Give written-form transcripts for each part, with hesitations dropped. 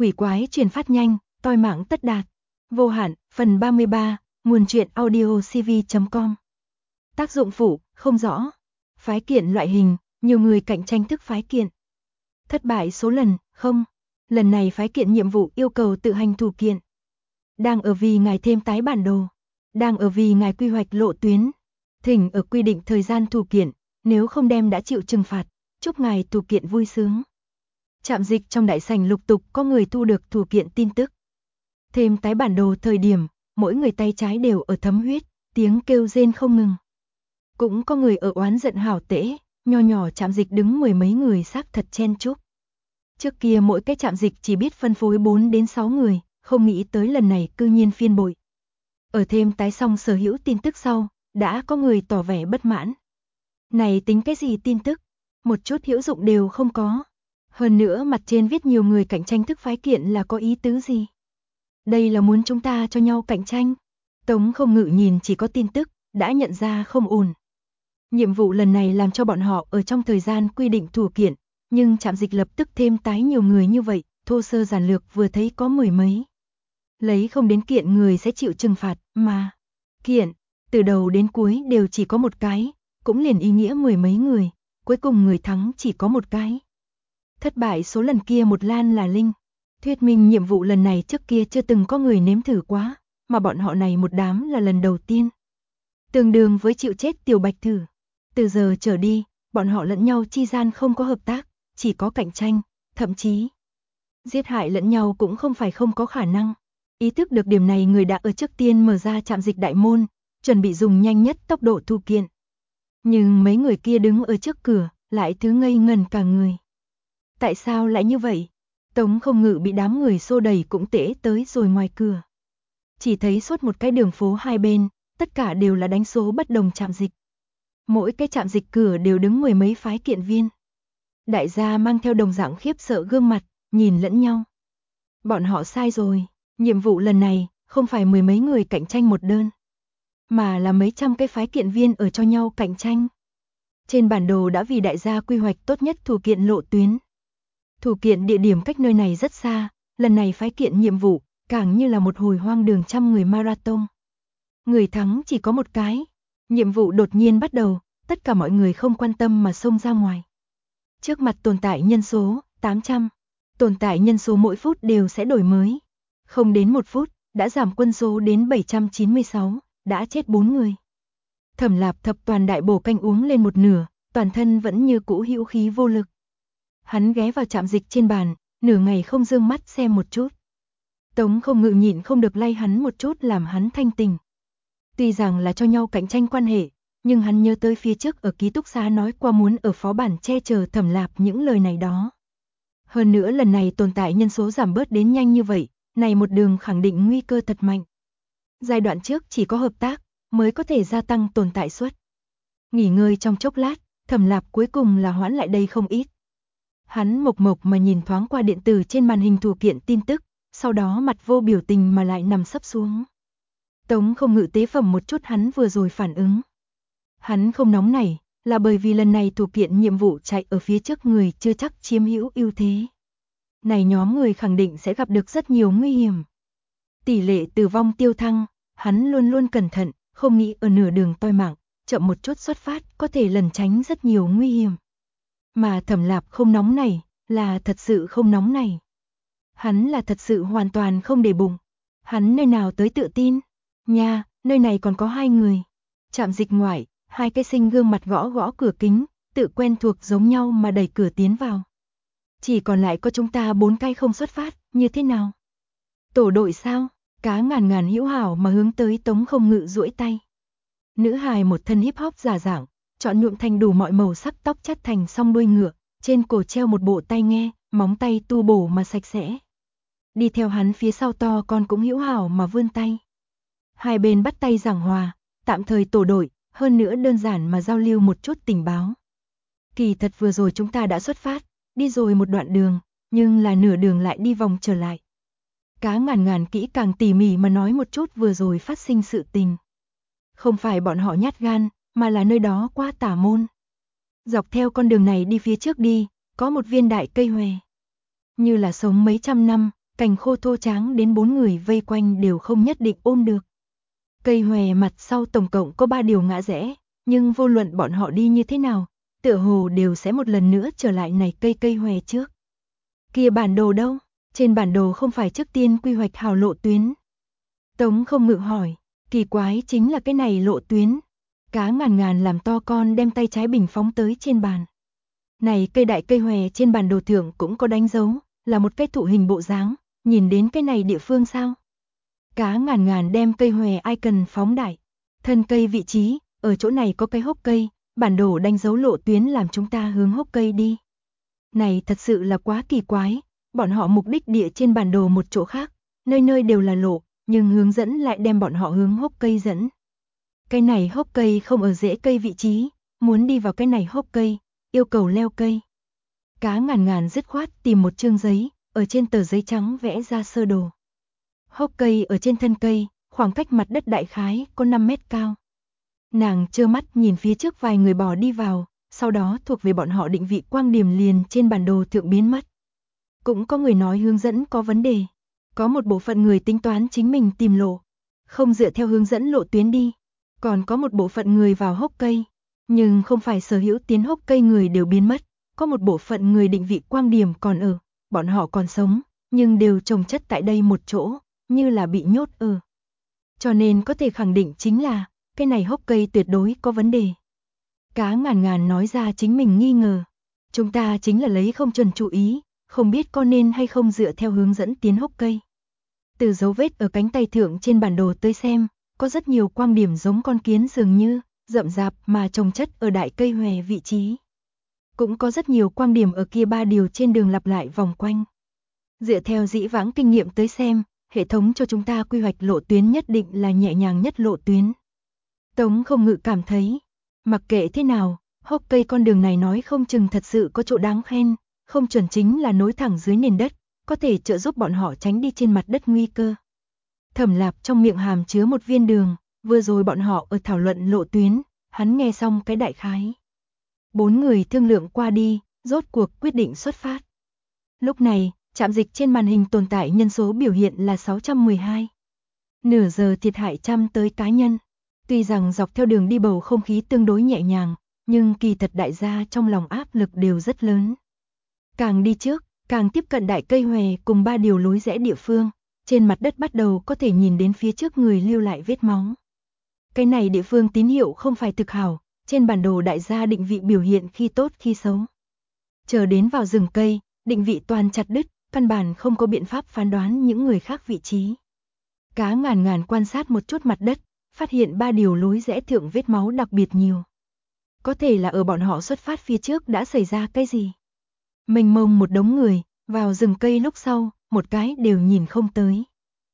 quỷ quái truyền phát nhanh, toi mạng tất đạt. Vô hạn, phần 33, nguồn truyện audio cv.com. Tác dụng phụ, không rõ. Phái kiện loại hình, nhiều người cạnh tranh thức phái kiện. Thất bại số lần, không. Lần này phái kiện nhiệm vụ yêu cầu tự hành thủ kiện. Đang ở vì ngài thêm tái bản đồ. Đang ở vì ngài quy hoạch lộ tuyến. Thỉnh ở quy định thời gian thủ kiện, nếu không đem đã chịu trừng phạt. Chúc ngài thủ kiện vui sướng. Trạm dịch trong đại sảnh lục tục có người thu được thủ kiện tin tức. Thêm tái bản đồ thời điểm, mỗi người tay trái đều ở thấm huyết, tiếng kêu rên không ngừng. Cũng có người ở oán giận hảo tễ, nho nhỏ trạm dịch đứng mười mấy người xác thật chen chúc. Trước kia mỗi cái trạm dịch chỉ biết phân phối 4 đến 6 người, không nghĩ tới lần này cư nhiên phiên bội. Ở thêm tái xong sở hữu tin tức sau, đã có người tỏ vẻ bất mãn. Này tính cái gì tin tức? Một chút hữu dụng đều không có. Hơn nữa mặt trên viết nhiều người cạnh tranh thức phái kiện là có ý tứ gì? Đây là muốn chúng ta cho nhau cạnh tranh. Tống Không Ngự nhìn chỉ có tin tức, đã nhận ra không ổn. Nhiệm vụ lần này làm cho bọn họ ở trong thời gian quy định thủ kiện, nhưng trạm dịch lập tức thêm tái nhiều người như vậy, thô sơ giản lược vừa thấy có mười mấy. Lấy không đến kiện người sẽ chịu trừng phạt, mà kiện, từ đầu đến cuối đều chỉ có một cái, cũng liền ý nghĩa mười mấy người, cuối cùng người thắng chỉ có một cái. Thất bại số lần kia một lan là linh. Thuyết minh nhiệm vụ lần này trước kia chưa từng có người nếm thử quá, mà bọn họ này một đám là lần đầu tiên. Tương đương với chịu chết tiểu bạch thử. Từ giờ trở đi, bọn họ lẫn nhau chi gian không có hợp tác, chỉ có cạnh tranh, thậm chí giết hại lẫn nhau cũng không phải không có khả năng. Ý thức được điểm này người đã ở trước tiên mở ra trạm dịch đại môn, chuẩn bị dùng nhanh nhất tốc độ thu kiện. Nhưng mấy người kia đứng ở trước cửa, lại thứ ngây ngần cả người. Tại sao lại như vậy? Tống Không Ngự bị đám người xô đẩy cũng tễ tới rồi ngoài cửa. Chỉ thấy suốt một cái đường phố hai bên, tất cả đều là đánh số bất đồng trạm dịch. Mỗi cái trạm dịch cửa đều đứng mười mấy phái kiện viên. Đại gia mang theo đồng dạng khiếp sợ gương mặt, nhìn lẫn nhau. Bọn họ sai rồi, nhiệm vụ lần này không phải mười mấy người cạnh tranh một đơn, mà là mấy trăm cái phái kiện viên ở cho nhau cạnh tranh. Trên bản đồ đã vì đại gia quy hoạch tốt nhất thủ kiện lộ tuyến. Thủ kiện địa điểm cách nơi này rất xa, lần này phái kiện nhiệm vụ, càng như là một hồi hoang đường trăm người marathon. Người thắng chỉ có một cái. Nhiệm vụ đột nhiên bắt đầu, tất cả mọi người không quan tâm mà xông ra ngoài. Trước mặt tồn tại nhân số 800, tồn tại nhân số mỗi phút đều sẽ đổi mới. Không đến một phút, đã giảm quân số đến 796, đã chết 4 người. Thẩm Lạp thập toàn đại bổ canh uống lên một nửa, toàn thân vẫn như cũ hữu khí vô lực. Hắn ghé vào trạm dịch trên bàn, nửa ngày không dương mắt xem một chút. Tống Không Ngự nhịn không được lay hắn một chút làm hắn thanh tỉnh. Tuy rằng là cho nhau cạnh tranh quan hệ, nhưng hắn nhớ tới phía trước ở ký túc xá nói qua muốn ở phó bản che chở Thẩm Lạp những lời này đó. Hơn nữa lần này tồn tại nhân số giảm bớt đến nhanh như vậy, này một đường khẳng định nguy cơ thật mạnh. Giai đoạn trước chỉ có hợp tác mới có thể gia tăng tồn tại suất. Nghỉ ngơi trong chốc lát, Thẩm Lạp cuối cùng là hoãn lại đây không ít. Hắn mộc mộc mà nhìn thoáng qua điện tử trên màn hình thủ kiện tin tức, sau đó mặt vô biểu tình mà lại nằm sấp xuống. Tống Không Ngự tế phẩm một chút hắn vừa rồi phản ứng. Hắn không nóng nảy, là bởi vì lần này thủ kiện nhiệm vụ chạy ở phía trước người chưa chắc chiếm hữu ưu thế. Này nhóm người khẳng định sẽ gặp được rất nhiều nguy hiểm. Tỷ lệ tử vong tiêu thăng, hắn luôn luôn cẩn thận, không nghĩ ở nửa đường toi mạng, chậm một chút xuất phát có thể lẩn tránh rất nhiều nguy hiểm. Mà Thẩm Lạp không nóng nảy, là thật sự không nóng nảy. Hắn là thật sự hoàn toàn không để bụng. Hắn nơi nào tới tự tin? Nha, nơi này còn có hai người. Trạm dịch ngoại, hai cái sinh gương mặt gõ gõ cửa kính, tự quen thuộc giống nhau mà đẩy cửa tiến vào. Chỉ còn lại có chúng ta 4 cái không xuất phát, như thế nào? Tổ đội sao? Cá ngàn ngàn hữu hảo mà hướng tới Tống Không Ngự duỗi tay. Nữ hài một thân hip hop giả dạng, chọn nhuộm thành đủ mọi màu sắc tóc chắt thành song đuôi ngựa, trên cổ treo một bộ tai nghe, móng tay tu bổ mà sạch sẽ. Đi theo hắn phía sau to con cũng hữu hảo mà vươn tay. Hai bên bắt tay giảng hòa, tạm thời tổ đội, hơn nữa đơn giản mà giao lưu một chút tình báo. Kỳ thật vừa rồi chúng ta đã xuất phát, đi rồi một đoạn đường, nhưng là nửa đường lại đi vòng trở lại. Cá ngàn ngàn kỹ càng tỉ mỉ mà nói một chút vừa rồi phát sinh sự tình. Không phải bọn họ nhát gan, mà là nơi đó quá tà môn. Dọc theo con đường này đi phía trước đi, có một viên đại cây hòe. Như là sống mấy trăm năm, cành khô thô tráng đến 4 người vây quanh đều không nhất định ôm được. Cây hòe mặt sau tổng cộng có 3 điều ngã rẽ, nhưng vô luận bọn họ đi như thế nào, tựa hồ đều sẽ một lần nữa trở lại này cây hòe trước. Kia bản đồ đâu? Trên bản đồ không phải trước tiên quy hoạch hảo lộ tuyến. Tống Không Ngự hỏi, kỳ quái chính là cái này lộ tuyến. Cá Ngàn Ngàn làm to con đem tay trái bình phóng tới trên bàn. Này cây đại cây hòe trên bản đồ thượng cũng có đánh dấu, là một cái thụ hình bộ dáng, nhìn đến cái này địa phương sao? Cá Ngàn Ngàn đem cây hòe icon phóng đại. Thân cây vị trí, ở chỗ này có cái hốc cây, bản đồ đánh dấu lộ tuyến làm chúng ta hướng hốc cây đi. Này thật sự là quá kỳ quái, bọn họ mục đích địa trên bản đồ một chỗ khác, nơi nơi đều là lộ, nhưng hướng dẫn lại đem bọn họ hướng hốc cây dẫn. Cái này hốc cây không ở rễ cây vị trí, muốn đi vào cái này hốc cây, yêu cầu leo cây. Cá Ngàn Ngàn dứt khoát tìm một chương giấy, ở trên tờ giấy trắng vẽ ra sơ đồ. Hốc cây ở trên thân cây, khoảng cách mặt đất đại khái có 5 mét cao. Nàng trơ mắt nhìn phía trước vài người bò đi vào, sau đó thuộc về bọn họ định vị quang điểm liền trên bản đồ thượng biến mất. Cũng có người nói hướng dẫn có vấn đề. Có một bộ phận người tính toán chính mình tìm lộ, không dựa theo hướng dẫn lộ tuyến đi. Còn có một bộ phận người vào hốc cây, nhưng không phải sở hữu tiến hốc cây người đều biến mất. Có một bộ phận người định vị quang điểm còn ở, bọn họ còn sống, nhưng đều chồng chất tại đây một chỗ, như là bị nhốt ở. Cho nên có thể khẳng định chính là, cái này hốc cây tuyệt đối có vấn đề. Cá Ngàn Ngàn nói ra chính mình nghi ngờ. Chúng ta chính là lấy không chuẩn chú ý, không biết có nên hay không dựa theo hướng dẫn tiến hốc cây. Từ dấu vết ở cánh tay thượng trên bản đồ tới xem, có rất nhiều quang điểm giống con kiến dường như, rậm rạp mà chồng chất ở đại cây hòe vị trí. Cũng có rất nhiều quang điểm ở kia 3 điều trên đường lặp lại vòng quanh. Dựa theo dĩ vãng kinh nghiệm tới xem, hệ thống cho chúng ta quy hoạch lộ tuyến nhất định là nhẹ nhàng nhất lộ tuyến. Tống Không Ngự cảm thấy, mặc kệ thế nào, hốc cây con đường này nói không chừng thật sự có chỗ đáng khen, không chuẩn chính là nối thẳng dưới nền đất, có thể trợ giúp bọn họ tránh đi trên mặt đất nguy cơ. Thẩm Lạp trong miệng hàm chứa một viên đường, vừa rồi bọn họ ở thảo luận lộ tuyến, hắn nghe xong cái đại khái. 4 người thương lượng qua đi, rốt cuộc quyết định xuất phát. Lúc này, trạm dịch trên màn hình tồn tại nhân số biểu hiện là 612. Nửa giờ thiệt hại trăm tới cá nhân. Tuy rằng dọc theo đường đi bầu không khí tương đối nhẹ nhàng, nhưng kỳ thật đại gia trong lòng áp lực đều rất lớn. Càng đi trước, càng tiếp cận đại cây hòe cùng 3 điều lối rẽ địa phương, trên mặt đất bắt đầu có thể nhìn đến phía trước người lưu lại vết máu. Cái này địa phương tín hiệu không phải thực hảo, trên bản đồ đại gia định vị biểu hiện khi tốt khi xấu. Chờ đến vào rừng cây, định vị toàn chặt đứt, căn bản không có biện pháp phán đoán những người khác vị trí. Cá Ngàn Ngàn quan sát một chút mặt đất, phát hiện 3 điều lối rẽ thượng vết máu đặc biệt nhiều. Có thể là ở bọn họ xuất phát phía trước đã xảy ra cái gì. Mênh mông một đống người, vào rừng cây lúc sau, một cái đều nhìn không tới.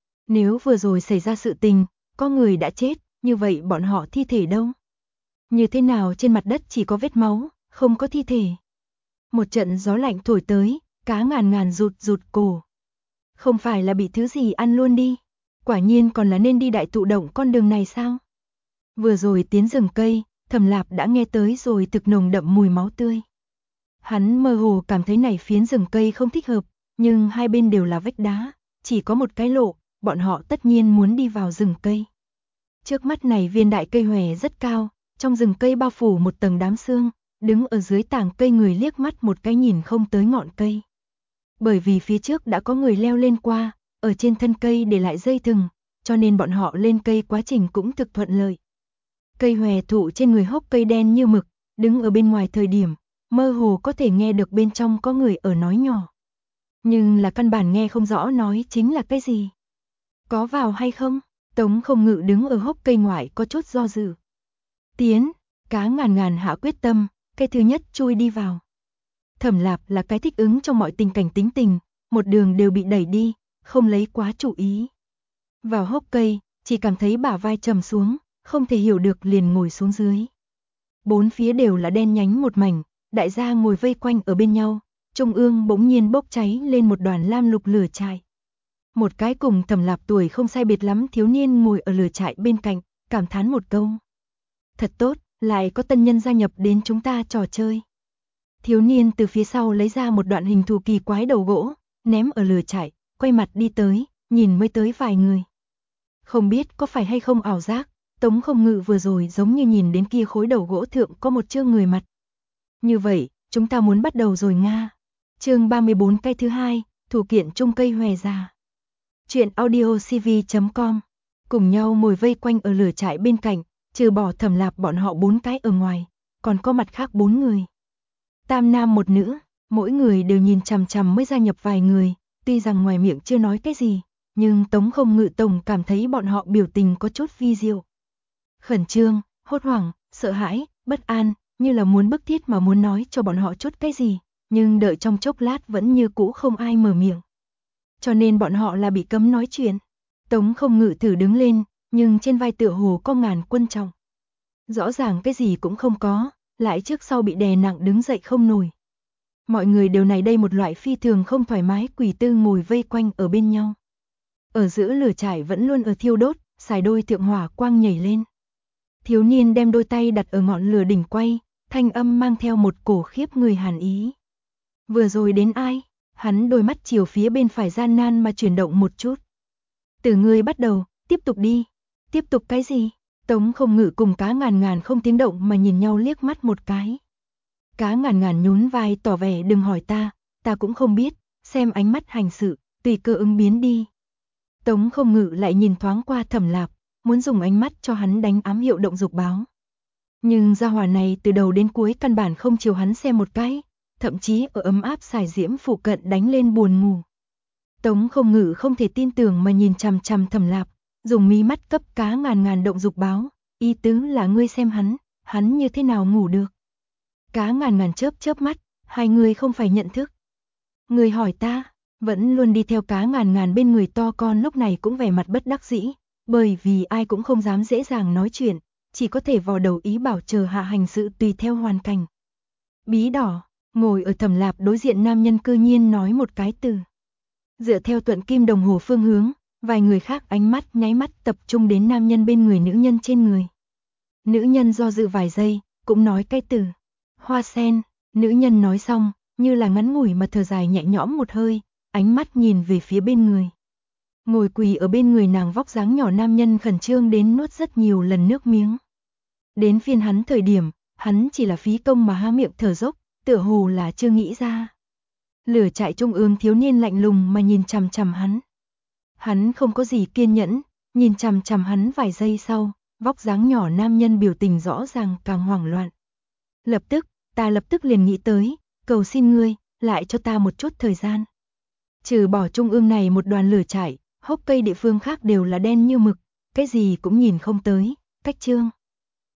Nếu vừa rồi xảy ra sự tình, có người đã chết, như vậy bọn họ thi thể đâu? Như thế nào trên mặt đất chỉ có vết máu, không có thi thể? Một trận gió lạnh thổi tới, Cá Ngàn Ngàn rụt cổ. Không phải là bị thứ gì ăn luôn đi? Quả nhiên còn là nên đi đại thụ động con đường này sao? Vừa rồi tiến rừng cây, Thẩm Lạp đã nghe tới rồi thực nồng đậm mùi máu tươi. Hắn mơ hồ cảm thấy này phiến rừng cây không thích hợp, nhưng hai bên đều là vách đá, chỉ có một cái lộ, bọn họ tất nhiên muốn đi vào rừng cây. Trước mắt này viên đại cây hòe rất cao, trong rừng cây bao phủ một tầng đám sương, đứng ở dưới tảng cây người liếc mắt một cái nhìn không tới ngọn cây. Bởi vì phía trước đã có người leo lên qua, ở trên thân cây để lại dây thừng, cho nên bọn họ lên cây quá trình cũng thực thuận lợi. Cây hòe thụ trên người hốc cây đen như mực, đứng ở bên ngoài thời điểm, mơ hồ có thể nghe được bên trong có người ở nói nhỏ. Nhưng là căn bản nghe không rõ nói chính là cái gì. Có vào hay không? Tống Không Ngự đứng ở hốc cây ngoại có chút do dự. Tiến, Cá Ngàn Ngàn hạ quyết tâm, cái thứ nhất chui đi vào. Thẩm Lạp là cái thích ứng trong mọi tình cảnh tính tình, một đường đều bị đẩy đi, không lấy quá chú ý. Vào hốc cây, chỉ cảm thấy bả vai trầm xuống, không thể hiểu được liền ngồi xuống dưới. Bốn phía đều là đen nhánh một mảnh, đại gia ngồi vây quanh ở bên nhau, trung ương bỗng nhiên bốc cháy lên một đoàn lam lục lửa trại. Một cái cùng Thẩm Lạp tuổi không sai biệt lắm thiếu niên ngồi ở lửa trại bên cạnh, cảm thán một câu. Thật tốt, lại có tân nhân gia nhập đến chúng ta trò chơi. Thiếu niên từ phía sau lấy ra một đoạn hình thù kỳ quái đầu gỗ, ném ở lửa trại, quay mặt đi tới, nhìn mới tới vài người. Không biết có phải hay không ảo giác, Tống Không Ngự vừa rồi giống như nhìn đến kia khối đầu gỗ thượng có một chương người mặt. Như vậy, chúng ta muốn bắt đầu rồi Nga. Chương 34 cái thứ hai, thủ kiện chung cây hòe già. Chuyện audiocv.com. Cùng nhau ngồi vây quanh ở lửa trại bên cạnh, trừ bỏ Thẩm Lạp bọn họ 4 cái ở ngoài, còn có mặt khác 4 người. Tam nam một nữ, mỗi người đều nhìn chằm chằm mới gia nhập vài người, tuy rằng ngoài miệng chưa nói cái gì, nhưng Tống Không Ngự tổng cảm thấy bọn họ biểu tình có chút vi diệu. Khẩn trương, hốt hoảng, sợ hãi, bất an, như là muốn bức thiết mà muốn nói cho bọn họ chút cái gì, nhưng đợi trong chốc lát vẫn như cũ không ai mở miệng. Cho nên bọn họ là bị cấm nói chuyện. Tống Không Ngự thử đứng lên, nhưng trên vai tựa hồ có ngàn quân trọng. Rõ ràng cái gì cũng không có, lại trước sau bị đè nặng đứng dậy không nổi. Mọi người đều này đây một loại phi thường không thoải mái quỷ tư ngồi vây quanh ở bên nhau. Ở giữa lửa trại vẫn luôn ở thiêu đốt, xài đôi thượng hỏa quang nhảy lên. Thiếu niên đem đôi tay đặt ở ngọn lửa đỉnh quay, thanh âm mang theo một cổ khiếp người hàn ý. Vừa rồi đến ai? Hắn đôi mắt chiều phía bên phải gian nan mà chuyển động một chút. Từ ngươi bắt đầu, tiếp tục đi. Tiếp tục cái gì? Tống Không Ngự cùng Cá Ngàn Ngàn không tiếng động mà nhìn nhau liếc mắt một cái. Cá Ngàn Ngàn nhún vai tỏ vẻ đừng hỏi ta cũng không biết, xem ánh mắt hành sự, tùy cơ ứng biến đi. Tống Không Ngự lại nhìn thoáng qua Thẩm Lạp, muốn dùng ánh mắt cho hắn đánh ám hiệu động dục báo. Nhưng gia hỏa này từ đầu đến cuối căn bản không chiều hắn xem một cái, thậm chí ở ấm áp xài diễm phụ cận đánh lên buồn ngủ. Tống Không Ngự không thể tin tưởng mà nhìn chằm chằm Thẩm Lạp, dùng mí mắt cấp Cá Ngàn Ngàn động dục báo, ý tứ là ngươi xem hắn như thế nào ngủ được. Cá Ngàn Ngàn chớp mắt, hai người không phải nhận thức. Người hỏi ta, vẫn luôn đi theo Cá Ngàn Ngàn bên người to con lúc này cũng vẻ mặt bất đắc dĩ, bởi vì ai cũng không dám dễ dàng nói chuyện, chỉ có thể vò đầu ý bảo chờ hạ hành sự tùy theo hoàn cảnh. Bí đỏ, ngồi ở Thẩm Lạp đối diện nam nhân cư nhiên nói một cái từ. Dựa theo tuận kim đồng hồ phương hướng, vài người khác ánh mắt nháy mắt tập trung đến nam nhân bên người nữ nhân trên người. Nữ nhân do dự vài giây, cũng nói cái từ. Hoa sen, nữ nhân nói xong, như là ngắn ngủi mà thở dài nhẹ nhõm một hơi, ánh mắt nhìn về phía bên người. Ngồi quỳ ở bên người nàng vóc dáng nhỏ nam nhân khẩn trương đến nuốt rất nhiều lần nước miếng. Đến phiên hắn thời điểm, hắn chỉ là phí công mà há miệng thở dốc, tựa hồ là chưa nghĩ ra. Lửa trại trung ương thiếu niên lạnh lùng mà nhìn chằm chằm hắn. Hắn không có gì kiên nhẫn, nhìn chằm chằm hắn vài giây sau, vóc dáng nhỏ nam nhân biểu tình rõ ràng càng hoảng loạn. Ta lập tức liền nghĩ tới, cầu xin ngươi, lại cho ta một chút thời gian. Trừ bỏ trung ương này một đoàn lửa trại, hốc cây địa phương khác đều là đen như mực, cái gì cũng nhìn không tới, cách chương.